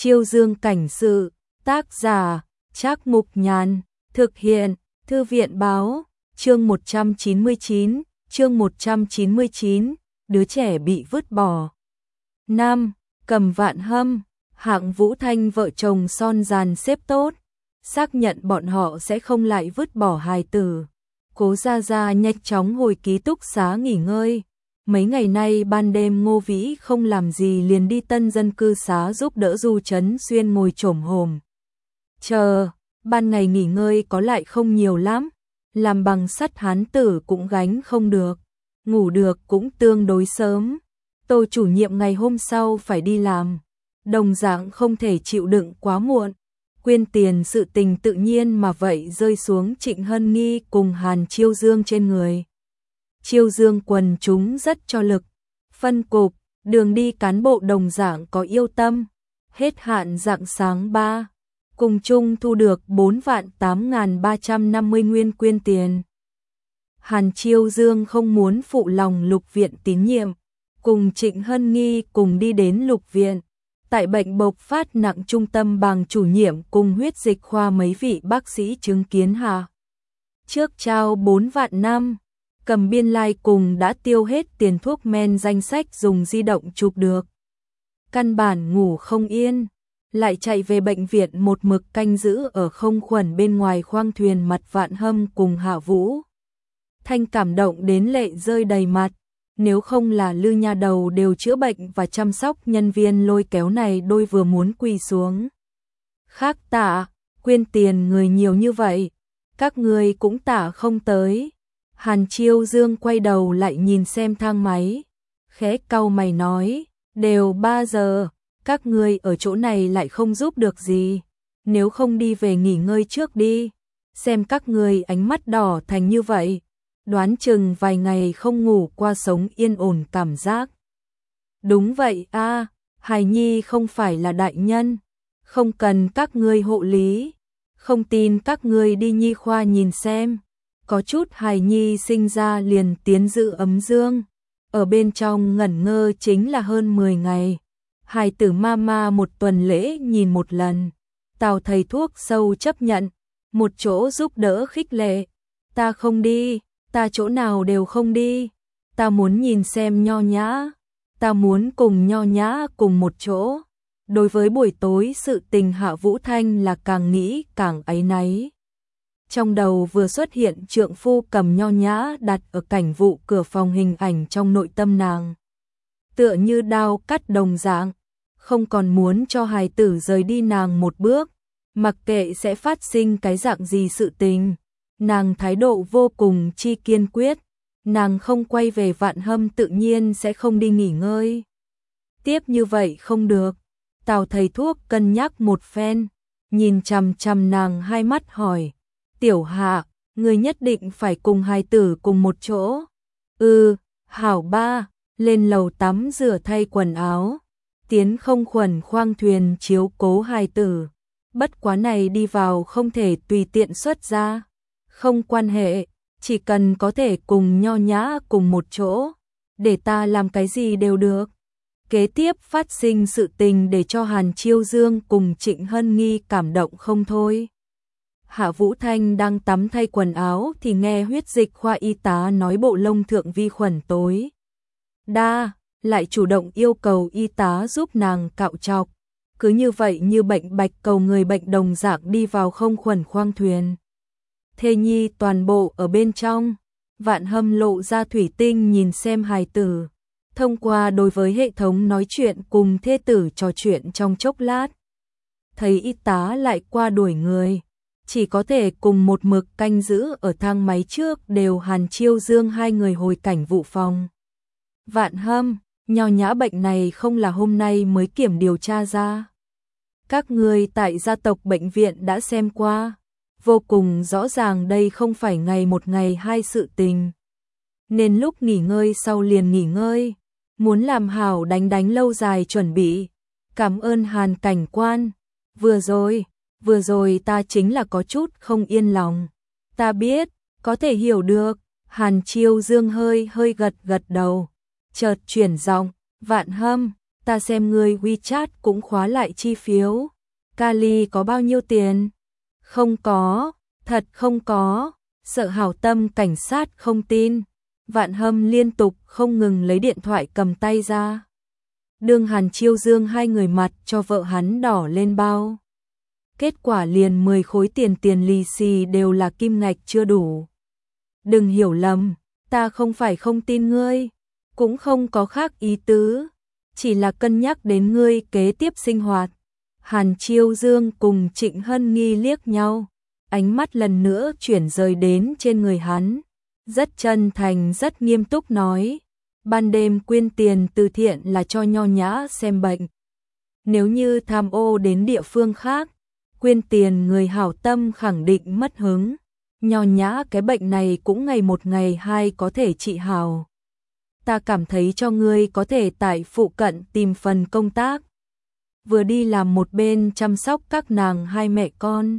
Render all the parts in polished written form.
Chiêu Dương cảnh sự, tác giả, Trác Mục Nhàn, thực hiện, Thư viện báo, chương 199, đứa trẻ bị vứt bỏ. Nam, Cầm Vạn Hâm, Hạng Vũ Thanh vợ chồng son dàn xếp tốt, xác nhận bọn họ sẽ không lại vứt bỏ hài tử. Cố Gia Gia nhanh chóng hồi ký túc xá nghỉ ngơi. Mấy ngày nay ban đêm Ngô Vĩ không làm gì liền đi tân dân cư xá giúp đỡ Du Trấn Xuyên ngồi chổm hổm. Chờ, ban ngày nghỉ ngơi có lại không nhiều lắm, làm bằng sắt hán tử cũng gánh không được, ngủ được cũng tương đối sớm. Tô chủ nhiệm ngày hôm sau phải đi làm, đồng dạng không thể chịu đựng quá muộn. Quyên tiền sự tình tự nhiên mà vậy rơi xuống Trịnh Hân Nghi cùng Hàn Chiêu Dương trên người. Chiêu Dương quần chúng rất cho lực, phân cục, đường đi cán bộ đồng dạng có yêu tâm, hết hạn rạng sáng 3, cùng chung thu được 4.8.350 nguyên quyên tiền. Hàn Chiêu Dương không muốn phụ lòng Lục viện tín nhiệm, cùng Trịnh Hân Nghi cùng đi đến Lục viện. Tại bệnh bộc phát nặng trung tâm bằng chủ nhiệm cùng huyết dịch khoa mấy vị bác sĩ chứng kiến hạ. Trước trao 4 vạn năm, Cầm Biên Lai cùng đã tiêu hết tiền thuốc men danh sách dùng di động chụp được. Căn bản ngủ không yên, lại chạy về bệnh viện một mực canh giữ ở không khuẩn bên ngoài khoang thuyền mặt Vạn Hâm cùng Hạ Vũ. Thanh cảm động đến lệ rơi đầy mặt. Nếu không là Lư Nha Đầu đều chữa bệnh và chăm sóc nhân viên lôi kéo này đôi vừa muốn quỳ xuống. Khác tạ, quyên tiền người nhiều như vậy, các người cũng tạ không tới. Hàn Chiêu Dương quay đầu lại nhìn xem thang máy, khẽ cau mày nói, đều 3 giờ, các người ở chỗ này lại không giúp được gì, nếu không đi về nghỉ ngơi trước đi, xem các người ánh mắt đỏ thành như vậy. Đoán chừng vài ngày không ngủ qua sống yên ổn cảm giác. Đúng vậy a, hài nhi không phải là đại nhân, không cần các ngươi hộ lý, không tin các ngươi đi nhi khoa nhìn xem, có chút hài nhi sinh ra liền tiến dự ấm dương, ở bên trong ngẩn ngơ chính là hơn 10 ngày. Hài tử mama một tuần lễ nhìn một lần, Tào thầy thuốc sâu chấp nhận, một chỗ giúp đỡ khích lệ, ta không đi. Ta chỗ nào đều không đi, ta muốn nhìn xem Nho Nhã, ta muốn cùng Nho Nhã cùng một chỗ. Đối với buổi tối sự tình Hạ Vũ Thanh là càng nghĩ càng áy náy. Trong đầu vừa xuất hiện trượng phu cầm Nho Nhã đặt ở cảnh vụ cửa phòng, hình ảnh trong nội tâm nàng tựa như đao cắt đồng dạng, không còn muốn cho hài tử rời đi nàng một bước, mặc kệ sẽ phát sinh cái dạng gì sự tình. Nàng thái độ vô cùng chi kiên quyết, nàng không quay về Vạn Hâm tự nhiên sẽ không đi nghỉ ngơi. Tiếp như vậy không được, Tào thầy thuốc cân nhắc một phen, nhìn chằm chằm nàng hai mắt hỏi, Tiểu Hạ, người nhất định phải cùng hài tử cùng một chỗ. Hảo ba, lên lầu tắm rửa thay quần áo, tiến không khuẩn khoang thuyền chiếu cố hài tử, bất quá này đi vào không thể tùy tiện xuất ra. Không quan hệ, chỉ cần có thể cùng Nho Nhã cùng một chỗ, để ta làm cái gì đều được. Kế tiếp phát sinh sự tình để cho Hàn Chiêu Dương cùng Trịnh Hân Nghi cảm động không thôi. Hạ Vũ Thanh đang tắm thay quần áo thì nghe huyết dịch khoa y tá nói bộ lông thượng vi khuẩn tối đa, lại chủ động yêu cầu y tá giúp nàng cạo chọc. Cứ như vậy như bệnh bạch cầu người bệnh đồng dạng đi vào không khuẩn khoang thuyền. Thê nhi toàn bộ ở bên trong, Vạn Hâm lộ ra thủy tinh nhìn xem hài tử, thông qua đối với hệ thống nói chuyện cùng thê tử trò chuyện trong chốc lát. Thấy y tá lại qua đuổi người, chỉ có thể cùng một mực canh giữ ở thang máy trước đều Hàn Chiêu Dương hai người hồi cảnh vụ phòng. Vạn Hâm, Nho Nhã bệnh này không là hôm nay mới kiểm điều tra ra. Các người tại gia tộc bệnh viện đã xem qua. Vô cùng rõ ràng đây không phải ngày một ngày hai sự tình. Nên lúc nghỉ ngơi sau liền nghỉ ngơi. Muốn làm hảo đánh lâu dài chuẩn bị. Cảm ơn Hàn cảnh quan. Vừa rồi ta chính là có chút không yên lòng. Ta biết, có thể hiểu được. Hàn Chiêu Dương hơi gật đầu. Chợt chuyển giọng, Vạn Hâm, ta xem ngươi WeChat cũng khóa lại chi phiếu. Kali có bao nhiêu tiền? Không có, thật không có. Sợ hảo tâm cảnh sát không tin. Vạn Hâm liên tục không ngừng lấy điện thoại cầm tay ra. Đường Hàn Chiêu Dương hai người mặt cho vợ hắn đỏ lên bao. Kết quả liền 10 khối tiền lì xì đều là kim ngạch chưa đủ. Đừng hiểu lầm, ta không phải không tin ngươi, cũng không có khác ý tứ, chỉ là cân nhắc đến ngươi kế tiếp sinh hoạt. Hàn Chiêu Dương cùng Trịnh Hân Nghi liếc nhau, ánh mắt lần nữa chuyển rời đến trên người hắn, rất chân thành rất nghiêm túc nói, ban đêm quyên tiền từ thiện là cho Nho Nhã xem bệnh. Nếu như tham ô đến địa phương khác, quyên tiền người hảo tâm khẳng định mất hứng. Nho Nhã cái bệnh này cũng ngày một ngày hai có thể trị hảo. Ta cảm thấy cho ngươi có thể tại phụ cận tìm phần công tác. Vừa đi làm một bên chăm sóc các nàng hai mẹ con.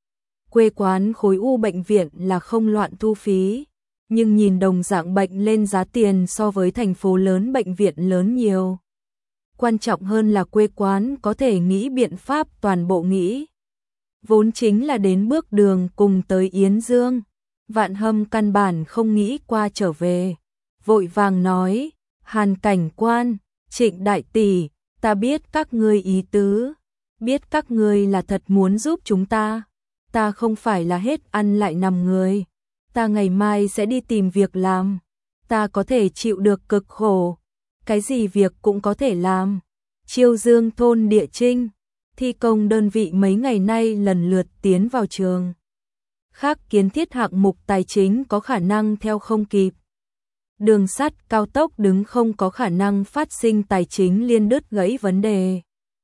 Quê quán khối u bệnh viện là không loạn thu phí, nhưng nhìn đồng dạng bệnh lên giá tiền so với thành phố lớn bệnh viện lớn nhiều. Quan trọng hơn là quê quán có thể nghĩ biện pháp toàn bộ nghĩ. Vốn chính là đến bước đường cùng tới Yến Dương. Vạn Hâm căn bản không nghĩ qua trở về. Vội vàng nói, Hàn cảnh quan, Trịnh đại tỷ, ta biết các ngươi ý tứ. Biết các ngươi là thật muốn giúp chúng ta. Ta không phải là hết ăn lại nằm người. Ta ngày mai sẽ đi tìm việc làm. Ta có thể chịu được cực khổ. Cái gì việc cũng có thể làm. Chiêu Dương thôn địa Trinh. Thi công đơn vị mấy ngày nay lần lượt tiến vào trường. Khác kiến thiết hạng mục tài chính có khả năng theo không kịp. Đường sắt cao tốc đứng không có khả năng phát sinh tài chính liên đứt gãy vấn đề.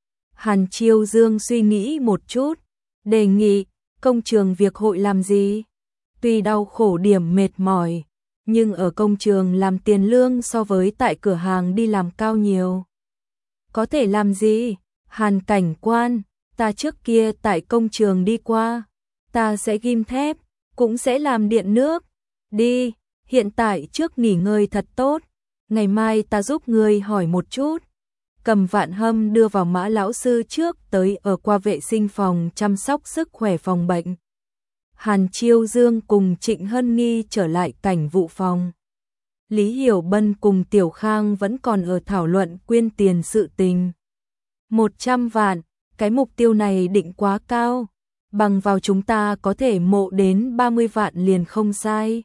Hàn Chiêu Dương suy nghĩ một chút, đề nghị công trường việc hội làm gì? Tuy đau khổ điểm mệt mỏi, nhưng ở công trường làm tiền lương so với tại cửa hàng đi làm cao nhiều. Có thể làm gì? Hàn cảnh quan, ta trước kia tại công trường đi qua, ta sẽ ghim thép, cũng sẽ làm điện nước. Đi, hiện tại trước nghỉ ngơi thật tốt, ngày mai ta giúp ngươi hỏi một chút. Cầm Vạn Hâm đưa vào Mã lão sư trước tới ở qua vệ sinh phòng chăm sóc sức khỏe phòng bệnh. Hàn Chiêu Dương cùng Trịnh Hân Nghi trở lại cảnh vụ phòng. Lý Hiểu Bân cùng Tiểu Khang vẫn còn ở thảo luận quyên tiền sự tình. 100 vạn, cái mục tiêu này định quá cao, bằng vào chúng ta có thể mộ đến 30 vạn liền không sai.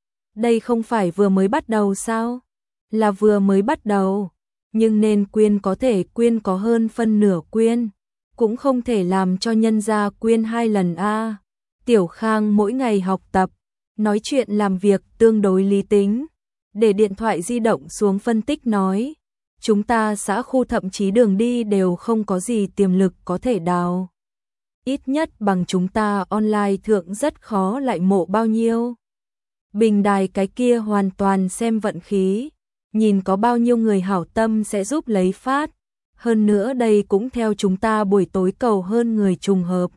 Đây không phải vừa mới bắt đầu sao? Là vừa mới bắt đầu, nhưng nên quyên có thể quyên có hơn phân nửa quyên, cũng không thể làm cho nhân gia quyên 2 lần a. Tiểu Khang mỗi ngày học tập, nói chuyện làm việc tương đối lý tính, để điện thoại di động xuống phân tích nói. Chúng ta xã khu thậm chí đường đi đều không có gì tiềm lực có thể đào. Ít nhất bằng chúng ta online thượng rất khó lại mộ bao nhiêu. Bình đài cái kia hoàn toàn xem vận khí, nhìn có bao nhiêu người hảo tâm sẽ giúp lấy phát. Hơn nữa đây cũng theo chúng ta buổi tối cầu hơn người trùng hợp.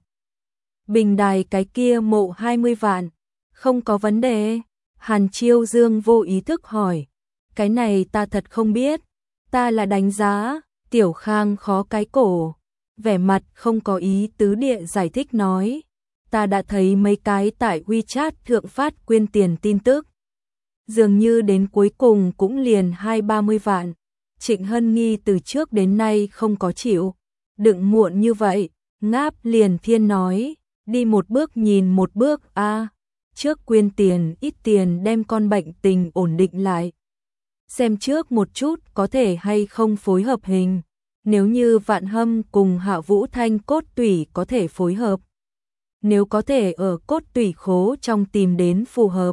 Bình đài cái kia mộ 20 vạn, không có vấn đề. Hàn Chiêu Dương vô ý thức hỏi, cái này ta thật không biết. Ta là đánh giá. Tiểu Khang khó cái cổ, vẻ mặt không có ý tứ địa giải thích nói, ta đã thấy mấy cái tại WeChat thượng phát quyên tiền tin tức. Dường như đến cuối cùng cũng liền 20-30 vạn. Trịnh Hân Nghi từ trước đến nay không có chịu đựng muộn như vậy, ngáp liền thiên nói, đi một bước nhìn một bước a. Trước quyên tiền ít tiền đem con bệnh tình ổn định lại. Xem trước một chút có thể hay không phối hợp hình. Nếu như Vạn Hâm cùng Hạ Vũ Thanh cốt tủy có thể phối hợp. Nếu có thể ở cốt tủy khố trong tìm đến phù hợp.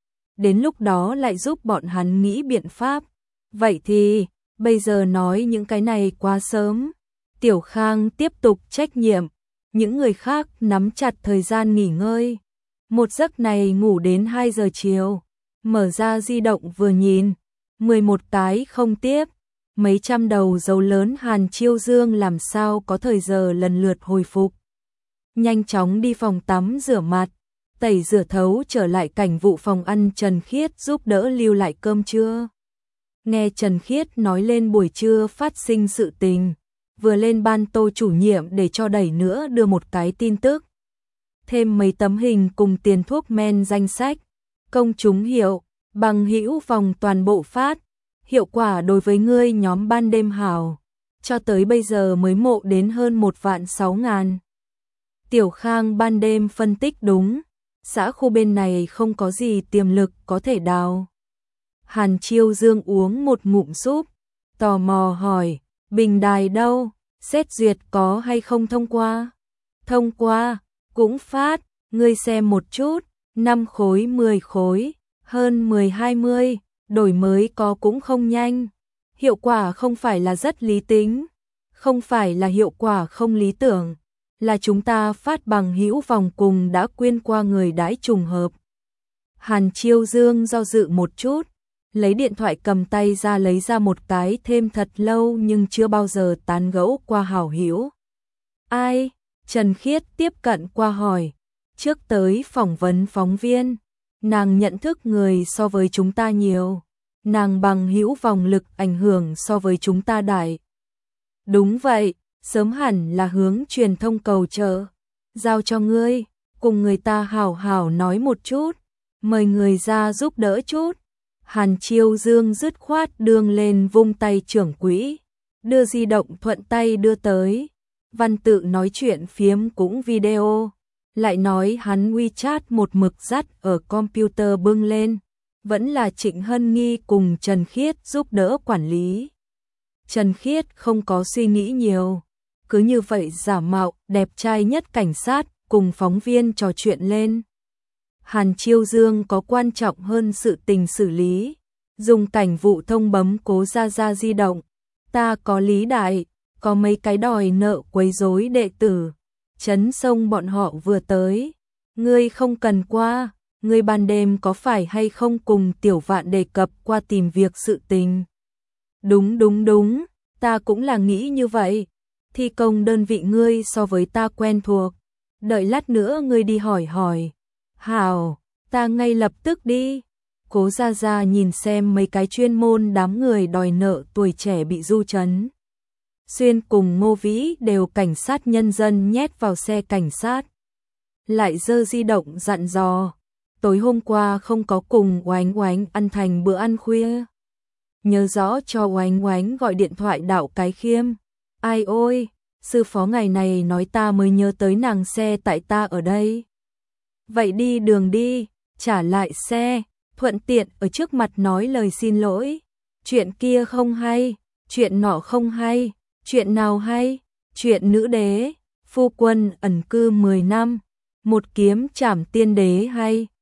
Đến lúc đó lại giúp bọn hắn nghĩ biện pháp. Vậy thì, bây giờ nói những cái này quá sớm. Tiểu Khang tiếp tục trách nhiệm. Những người khác nắm chặt thời gian nghỉ ngơi. Một giấc này ngủ đến 2 giờ chiều. Mở ra di động vừa nhìn. 11 cái không tiếp, mấy trăm đầu dấu lớn. Hàn Chiêu Dương làm sao có thời giờ lần lượt hồi phục. Nhanh chóng đi phòng tắm rửa mặt, tẩy rửa thấu trở lại cảnh vụ phòng ăn Trần Khiết giúp đỡ lưu lại cơm trưa. nghe Trần Khiết nói lên buổi trưa phát sinh sự tình, vừa lên ban Tô chủ nhiệm để cho đẩy nữa đưa một cái tin tức. Thêm mấy tấm hình cùng tiền thuốc men danh sách, công chúng hiệu, bằng hữu vòng toàn bộ phát, hiệu quả đối với ngươi nhóm ban đêm hào, cho tới bây giờ mới mộ đến hơn 1.600.000. Tiểu Khang ban đêm phân tích đúng, xã khu bên này không có gì tiềm lực có thể đào. Hàn Chiêu Dương uống một ngụm súp, tò mò hỏi, bình đài đâu, xét duyệt có hay không thông qua? Thông qua, cũng phát, ngươi xem một chút, 5 khối 10 khối, hơn 10-20, đổi mới có cũng không nhanh. Hiệu quả không phải là rất lý tính, không phải là hiệu quả không lý tưởng, là chúng ta phát bằng hữu vòng cùng đã quyên qua người đãi trùng hợp. Hàn Chiêu Dương do dự một chút, lấy điện thoại cầm tay ra lấy ra một cái thêm thật lâu nhưng chưa bao giờ tán gẫu qua hảo hữu. Ai? Trần Khiết tiếp cận qua hỏi, trước tới phỏng vấn phóng viên, nàng nhận thức người so với chúng ta nhiều, nàng bằng hữu vòng lực ảnh hưởng so với chúng ta đại. Đúng vậy, sớm hẳn là hướng truyền thông cầu trợ, giao cho ngươi, cùng người ta hảo hảo nói một chút, mời người ra giúp đỡ chút. Hàn Chiêu Dương dứt khoát đường lên vung tay trưởng quỹ, đưa di động thuận tay đưa tới, văn tự nói chuyện phiếm cũng video, lại nói hắn WeChat một mực dắt ở computer bưng lên, vẫn là Trịnh Hân Nghi cùng Trần Khiết giúp đỡ quản lý. Trần Khiết không có suy nghĩ nhiều, cứ như vậy giả mạo đẹp trai nhất cảnh sát cùng phóng viên trò chuyện lên. Hàn Chiêu Dương có quan trọng hơn sự tình xử lý, dùng cảnh vụ thông bấm Cố Gia Gia di động, ta có Lý Đại, có mấy cái đòi nợ quấy rối đệ tử, Trấn Sông bọn họ vừa tới, ngươi không cần qua, ngươi ban đêm có phải hay không cùng Tiểu Vạn đề cập qua tìm việc sự tình. Đúng, ta cũng là nghĩ như vậy, thi công đơn vị ngươi so với ta quen thuộc, đợi lát nữa ngươi đi hỏi. Hảo, ta ngay lập tức đi. Cố Gia Gia nhìn xem mấy cái chuyên môn đám người đòi nợ tuổi trẻ bị Du Trấn Xuyên cùng Ngô Vĩ đều cảnh sát nhân dân nhét vào xe cảnh sát. Lại giơ di động dặn dò, tối hôm qua không có cùng Oánh Oánh ăn thành bữa ăn khuya. Nhớ rõ cho Oánh Oánh gọi điện thoại Đạo Cái Khiêm. Ai ôi, sư phó ngày này nói ta mới nhớ tới nàng xe tại ta ở đây. Vậy đi đường đi, trả lại xe, thuận tiện ở trước mặt nói lời xin lỗi. Chuyện kia không hay, chuyện nọ không hay, chuyện nào hay, chuyện nữ đế, phu quân ẩn cư 10 năm, một kiếm trảm tiên đế hay.